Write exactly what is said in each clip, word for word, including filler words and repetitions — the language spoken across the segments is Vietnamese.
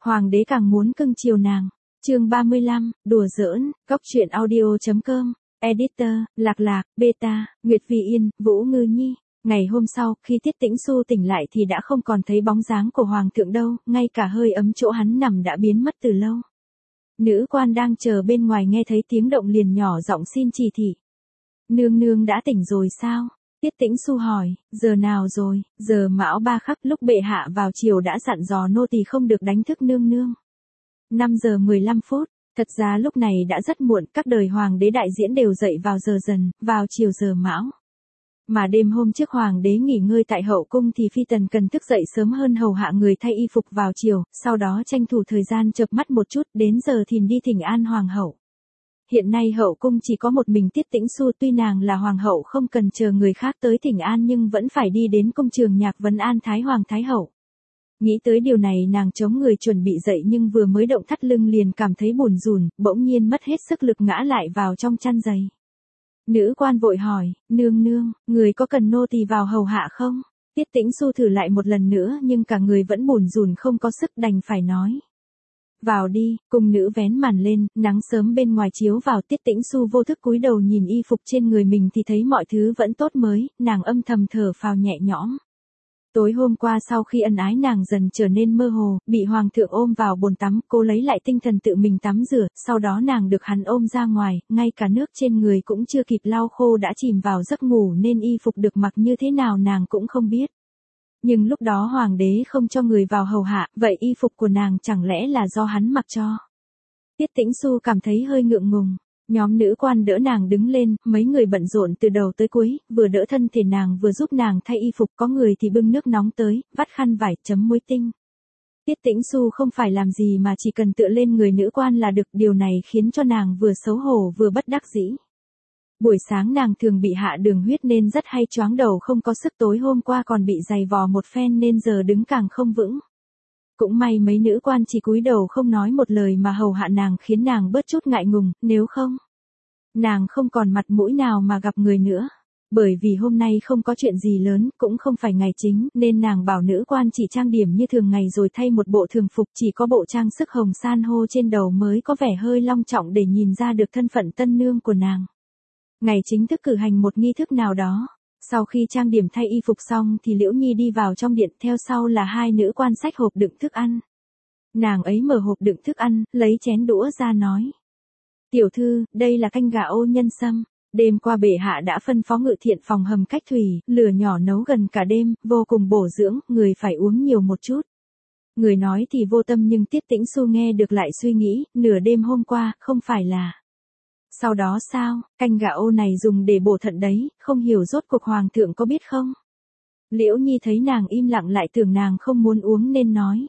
Hoàng đế càng muốn cưng chiều nàng. Chương ba mươi lăm, đùa giỡn, góc truyện audio.com, editor, Lạc Lạc, Beta, Nguyệt Vì Yên, Vũ Ngư Nhi. Ngày hôm sau, khi Tiết Tĩnh Xu tỉnh lại thì đã không còn thấy bóng dáng của Hoàng thượng đâu, ngay cả hơi ấm chỗ hắn nằm đã biến mất từ lâu. Nữ quan đang chờ bên ngoài nghe thấy tiếng động liền nhỏ giọng xin chỉ thị. Nương nương đã tỉnh rồi sao? Tiết Tĩnh Xu hỏi, giờ nào rồi? Giờ mão ba khắc, lúc bệ hạ vào chiều đã dặn dò nô tỳ không được đánh thức nương nương. năm giờ mười lăm phút, thật ra lúc này đã rất muộn, các đời hoàng đế đại diễn đều dậy vào giờ dần, vào chiều giờ mão. Mà đêm hôm trước hoàng đế nghỉ ngơi tại hậu cung thì phi tần cần thức dậy sớm hơn hầu hạ người thay y phục vào chiều, sau đó tranh thủ thời gian chợp mắt một chút, đến giờ thìn đi thỉnh an hoàng hậu. Hiện nay hậu cung chỉ có một mình Tiết Tĩnh Xu, tuy nàng là hoàng hậu không cần chờ người khác tới thỉnh an nhưng vẫn phải đi đến công trường nhạc vấn an Thái Hoàng Thái Hậu. Nghĩ tới điều này nàng chống người chuẩn bị dậy nhưng vừa mới động thắt lưng liền cảm thấy bủn rủn, bỗng nhiên mất hết sức lực ngã lại vào trong chăn giày. Nữ quan vội hỏi, nương nương, người có cần nô tỳ vào hầu hạ không? Tiết Tĩnh Xu thử lại một lần nữa nhưng cả người vẫn bủn rủn không có sức đành phải nói. Vào đi, cung nữ vén màn lên, nắng sớm bên ngoài chiếu vào. Tiết Tĩnh Xu vô thức cúi đầu nhìn y phục trên người mình thì thấy mọi thứ vẫn tốt mới, nàng âm thầm thở phào nhẹ nhõm. Tối hôm qua sau khi ân ái nàng dần trở nên mơ hồ, bị hoàng thượng ôm vào bồn tắm, cô lấy lại tinh thần tự mình tắm rửa, sau đó nàng được hắn ôm ra ngoài, ngay cả nước trên người cũng chưa kịp lau khô đã chìm vào giấc ngủ nên y phục được mặc như thế nào nàng cũng không biết. Nhưng lúc đó hoàng đế không cho người vào hầu hạ, vậy y phục của nàng chẳng lẽ là do hắn mặc cho? Tiết Tĩnh Xu cảm thấy hơi ngượng ngùng. Nhóm nữ quan đỡ nàng đứng lên, mấy người bận rộn từ đầu tới cuối, vừa đỡ thân thể nàng vừa giúp nàng thay y phục, có người thì bưng nước nóng tới, vắt khăn vải, chấm muối tinh. Tiết Tĩnh Xu không phải làm gì mà chỉ cần tựa lên người nữ quan là được, điều này khiến cho nàng vừa xấu hổ vừa bất đắc dĩ. Buổi sáng nàng thường bị hạ đường huyết nên rất hay choáng đầu không có sức, tối hôm qua còn bị giày vò một phen nên giờ đứng càng không vững. Cũng may mấy nữ quan chỉ cúi đầu không nói một lời mà hầu hạ nàng khiến nàng bớt chút ngại ngùng, nếu không, nàng không còn mặt mũi nào mà gặp người nữa. Bởi vì hôm nay không có chuyện gì lớn, cũng không phải ngày chính, nên nàng bảo nữ quan chỉ trang điểm như thường ngày rồi thay một bộ thường phục, chỉ có bộ trang sức hồng san hô trên đầu mới có vẻ hơi long trọng để nhìn ra được thân phận tân nương của nàng. Ngày chính thức cử hành một nghi thức nào đó. Sau khi trang điểm thay y phục xong thì Liễu Nhi đi vào trong điện, theo sau là hai nữ quan xách hộp đựng thức ăn. Nàng ấy mở hộp đựng thức ăn, lấy chén đũa ra nói. Tiểu thư, đây là canh gà ô nhân sâm. Đêm qua bệ hạ đã phân phó ngự thiện phòng hầm cách thủy, lửa nhỏ nấu gần cả đêm, vô cùng bổ dưỡng, người phải uống nhiều một chút. Người nói thì vô tâm nhưng Tiết Tĩnh Xu nghe được lại suy nghĩ, nửa đêm hôm qua, không phải là... Sau đó sao, canh gà ô này dùng để bổ thận đấy, không hiểu rốt cuộc hoàng thượng có biết không? Liễu Nhi thấy nàng im lặng lại tưởng nàng không muốn uống nên nói.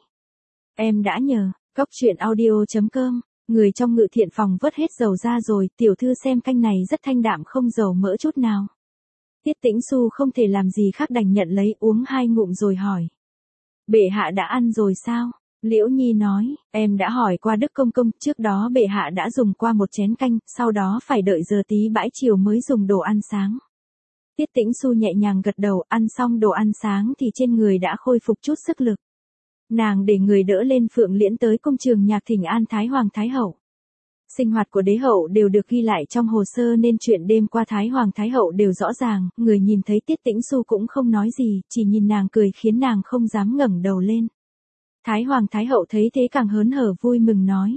Em đã nhờ, góc truyện audio.com, người trong ngự thiện phòng vớt hết dầu ra rồi, tiểu thư xem canh này rất thanh đạm không dầu mỡ chút nào. Tiết Tĩnh Xu không thể làm gì khác đành nhận lấy uống hai ngụm rồi hỏi. Bệ hạ đã ăn rồi sao? Liễu Nhi nói, em đã hỏi qua Đức Công Công, trước đó bệ hạ đã dùng qua một chén canh, sau đó phải đợi giờ tí bãi chiều mới dùng đồ ăn sáng. Tiết Tĩnh Xu nhẹ nhàng gật đầu, ăn xong đồ ăn sáng thì trên người đã khôi phục chút sức lực. Nàng để người đỡ lên Phượng Liễn tới công trường nhạc thỉnh an Thái Hoàng Thái Hậu. Sinh hoạt của đế hậu đều được ghi lại trong hồ sơ nên chuyện đêm qua Thái Hoàng Thái Hậu đều rõ ràng, người nhìn thấy Tiết Tĩnh Xu cũng không nói gì, chỉ nhìn nàng cười khiến nàng không dám ngẩng đầu lên. Thái Hoàng Thái Hậu thấy thế càng hớn hở vui mừng nói.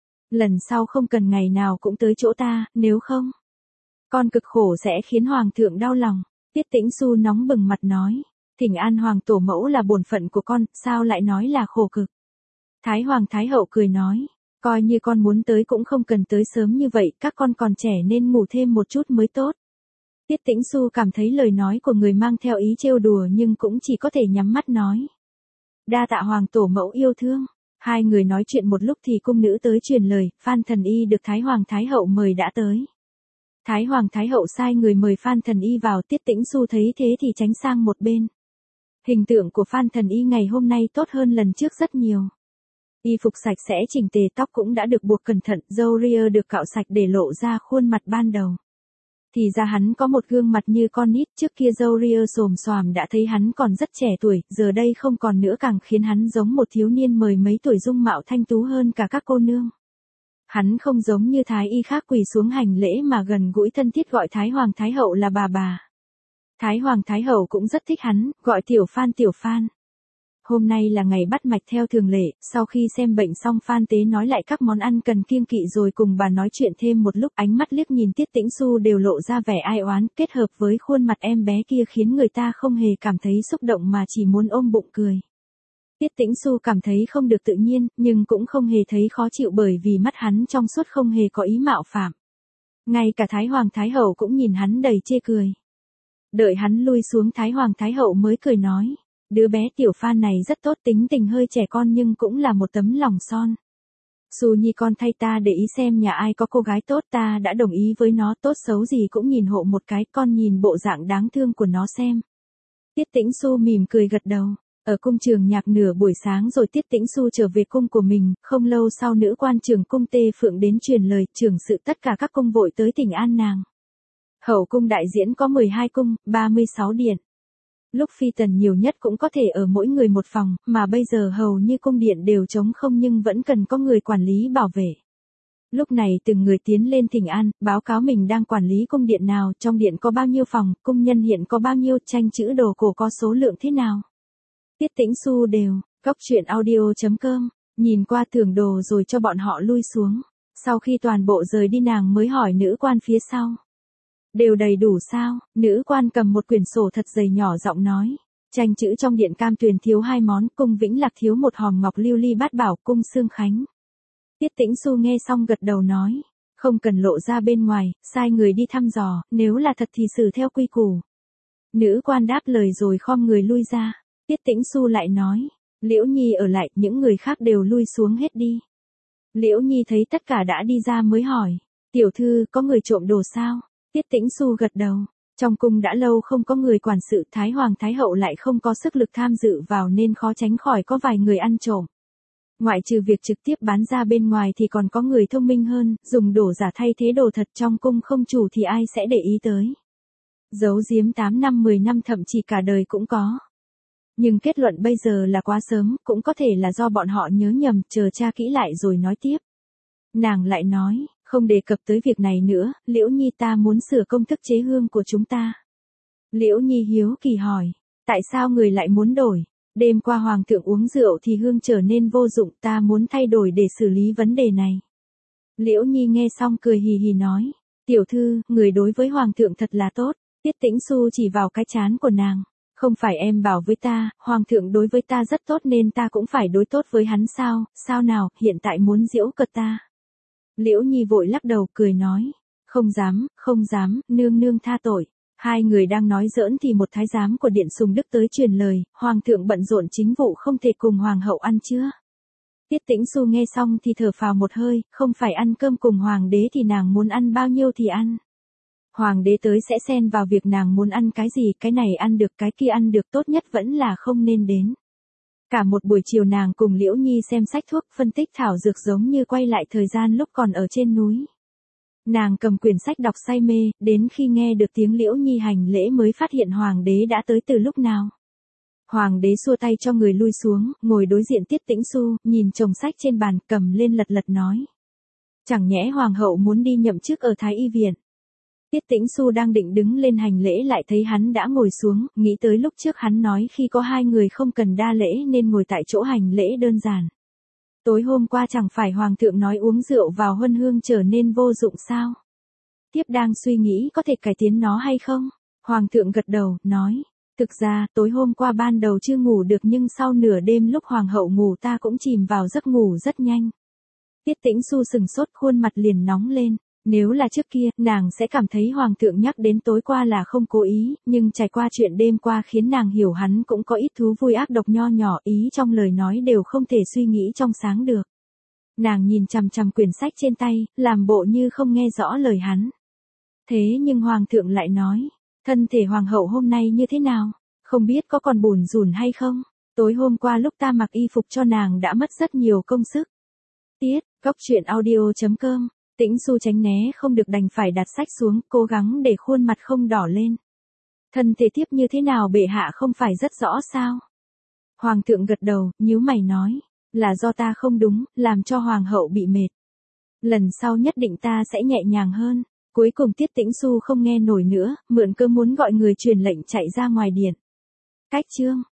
Lần sau không cần ngày nào cũng tới chỗ ta, nếu không, con cực khổ sẽ khiến Hoàng thượng đau lòng. Tiết Tĩnh Xu nóng bừng mặt nói. Thỉnh an Hoàng tổ mẫu là bổn phận của con, sao lại nói là khổ cực. Thái Hoàng Thái Hậu cười nói. Coi như con muốn tới cũng không cần tới sớm như vậy, các con còn trẻ nên ngủ thêm một chút mới tốt. Tiết Tĩnh Xu cảm thấy lời nói của người mang theo ý trêu đùa nhưng cũng chỉ có thể nhắm mắt nói. Đa tạ Hoàng tổ mẫu yêu thương. Hai người nói chuyện một lúc thì cung nữ tới truyền lời, Phan Thần Y được Thái Hoàng Thái Hậu mời đã tới. Thái Hoàng Thái Hậu sai người mời Phan Thần Y vào, Tiết Tĩnh Xu thấy thế thì tránh sang một bên. Hình tượng của Phan Thần Y ngày hôm nay tốt hơn lần trước rất nhiều. Y phục sạch sẽ chỉnh tề, tóc cũng đã được buộc cẩn thận, râu ria được cạo sạch để lộ ra khuôn mặt ban đầu. Thì ra hắn có một gương mặt như con nít, trước kia râu ria xồm xoàm đã thấy hắn còn rất trẻ tuổi, giờ đây không còn nữa càng khiến hắn giống một thiếu niên mười mấy tuổi dung mạo thanh tú hơn cả các cô nương. Hắn không giống như thái y khác quỳ xuống hành lễ mà gần gũi thân thiết gọi Thái Hoàng Thái Hậu là bà bà. Thái Hoàng Thái Hậu cũng rất thích hắn, gọi Tiểu Phan Tiểu Phan. Hôm nay là ngày bắt mạch theo thường lệ, sau khi xem bệnh xong Phan Tế nói lại các món ăn cần kiêng kỵ rồi cùng bà nói chuyện thêm một lúc, ánh mắt liếc nhìn Tiết Tĩnh Xu đều lộ ra vẻ ai oán, kết hợp với khuôn mặt em bé kia khiến người ta không hề cảm thấy xúc động mà chỉ muốn ôm bụng cười. Tiết Tĩnh Xu cảm thấy không được tự nhiên, nhưng cũng không hề thấy khó chịu bởi vì mắt hắn trong suốt không hề có ý mạo phạm. Ngay cả Thái Hoàng Thái Hậu cũng nhìn hắn đầy chê cười. Đợi hắn lui xuống Thái Hoàng Thái Hậu mới cười nói. Đứa bé Tiểu Phan này rất tốt, tính tình hơi trẻ con nhưng cũng là một tấm lòng son. Xu Nhi con thay ta để ý xem nhà ai có cô gái tốt, ta đã đồng ý với nó, tốt xấu gì cũng nhìn hộ một cái, con nhìn bộ dạng đáng thương của nó xem. Tiết Tĩnh Xu mỉm cười gật đầu. Ở cung Trường Nhạc nửa buổi sáng rồi Tiết Tĩnh Xu trở về cung của mình, không lâu sau nữ quan trưởng cung Tê Phượng đến truyền lời trưởng sự tất cả các cung vội tới thỉnh an nàng. Hậu cung đại diễn có mười hai cung, ba mươi sáu điện. Lúc phi tần nhiều nhất cũng có thể ở mỗi người một phòng, mà bây giờ hầu như cung điện đều trống không nhưng vẫn cần có người quản lý bảo vệ. Lúc này từng người tiến lên thỉnh an, báo cáo mình đang quản lý cung điện nào, trong điện có bao nhiêu phòng, cung nhân hiện có bao nhiêu, tranh chữ đồ cổ có số lượng thế nào. Tiết Tĩnh Xu đều, cóc truyện audio chấm com, nhìn qua thưởng đồ rồi cho bọn họ lui xuống. Sau khi toàn bộ rời đi nàng mới hỏi nữ quan phía sau. Đều đầy đủ sao? Nữ quan cầm một quyển sổ thật dày nhỏ giọng nói. Tranh chữ trong điện Cam Tuyền thiếu hai món, cung Vĩnh Lạc thiếu một hòm ngọc lưu ly bát bảo, cung Sương Khánh. Tiết Tĩnh Xu nghe xong gật đầu nói. Không cần lộ ra bên ngoài, sai người đi thăm dò, nếu là thật thì xử theo quy củ. Nữ quan đáp lời rồi khom người lui ra. Tiết Tĩnh Xu lại nói. Liễu Nhi ở lại, những người khác đều lui xuống hết đi. Liễu Nhi thấy tất cả đã đi ra mới hỏi. Tiểu thư, có người trộm đồ sao? Tiết Tĩnh Xu gật đầu. Trong cung đã lâu không có người quản sự, Thái Hoàng Thái Hậu lại không có sức lực tham dự vào nên khó tránh khỏi có vài người ăn trộm. Ngoại trừ việc trực tiếp bán ra bên ngoài thì còn có người thông minh hơn, dùng đồ giả thay thế đồ thật trong cung không chủ thì ai sẽ để ý tới. Giấu giếm tám năm mười năm thậm chí cả đời cũng có. Nhưng kết luận bây giờ là quá sớm, cũng có thể là do bọn họ nhớ nhầm, chờ tra kỹ lại rồi nói tiếp. Nàng lại nói. Không đề cập tới việc này nữa, Liễu Nhi ta muốn sửa công thức chế hương của chúng ta. Liễu Nhi hiếu kỳ hỏi, tại sao người lại muốn đổi? Đêm qua hoàng thượng uống rượu thì hương trở nên vô dụng, ta muốn thay đổi để xử lý vấn đề này. Liễu Nhi nghe xong cười hì hì nói, tiểu thư, người đối với hoàng thượng thật là tốt. Tiết Tĩnh Xu chỉ vào cái trán của nàng, không phải em bảo với ta, hoàng thượng đối với ta rất tốt nên ta cũng phải đối tốt với hắn sao, sao nào, hiện tại muốn giễu cợt ta. Liễu Nhi vội lắc đầu cười nói, không dám, không dám, nương nương tha tội. Hai người đang nói giỡn thì một thái giám của điện Sùng Đức tới truyền lời, hoàng thượng bận rộn chính vụ không thể cùng hoàng hậu ăn trưa. Tiết Tĩnh Xu nghe xong thì thở phào một hơi, không phải ăn cơm cùng hoàng đế thì nàng muốn ăn bao nhiêu thì ăn. Hoàng đế tới sẽ xen vào việc nàng muốn ăn cái gì, cái này ăn được cái kia ăn được, tốt nhất vẫn là không nên đến. Cả một buổi chiều nàng cùng Liễu Nhi xem sách thuốc, phân tích thảo dược giống như quay lại thời gian lúc còn ở trên núi. Nàng cầm quyển sách đọc say mê, đến khi nghe được tiếng Liễu Nhi hành lễ mới phát hiện hoàng đế đã tới từ lúc nào. Hoàng đế xua tay cho người lui xuống, ngồi đối diện Tiết Tĩnh Xu, nhìn chồng sách trên bàn, cầm lên lật lật nói. Chẳng nhẽ hoàng hậu muốn đi nhậm chức ở Thái Y Viện. Tiết Tĩnh Xu đang định đứng lên hành lễ lại thấy hắn đã ngồi xuống, nghĩ tới lúc trước hắn nói khi có hai người không cần đa lễ nên ngồi tại chỗ hành lễ đơn giản. Tối hôm qua chẳng phải hoàng thượng nói uống rượu vào huân hương trở nên vô dụng sao? Tiếp đang suy nghĩ có thể cải tiến nó hay không? Hoàng thượng gật đầu, nói. Thực ra, tối hôm qua ban đầu chưa ngủ được nhưng sau nửa đêm lúc hoàng hậu ngủ ta cũng chìm vào giấc ngủ rất nhanh. Tiết Tĩnh Xu sừng sốt, khuôn mặt liền nóng lên. Nếu là trước kia, nàng sẽ cảm thấy hoàng thượng nhắc đến tối qua là không cố ý, nhưng trải qua chuyện đêm qua khiến nàng hiểu hắn cũng có ít thú vui ác độc nho nhỏ, ý trong lời nói đều không thể suy nghĩ trong sáng được. Nàng nhìn chằm chằm quyển sách trên tay, làm bộ như không nghe rõ lời hắn. Thế nhưng hoàng thượng lại nói, thân thể hoàng hậu hôm nay như thế nào, không biết có còn bủn rủn hay không, tối hôm qua lúc ta mặc y phục cho nàng đã mất rất nhiều công sức. Tiết, cóc truyện audio chấm com Tĩnh Xu tránh né không được đành phải đặt sách xuống, cố gắng để khuôn mặt không đỏ lên. Thân thể thiếp như thế nào bệ hạ không phải rất rõ sao? Hoàng thượng gật đầu, nhíu mày nói, là do ta không đúng, làm cho hoàng hậu bị mệt. Lần sau nhất định ta sẽ nhẹ nhàng hơn. Cuối cùng Tiết Tĩnh Xu không nghe nổi nữa, mượn cơ muốn gọi người truyền lệnh chạy ra ngoài điện. Cách chương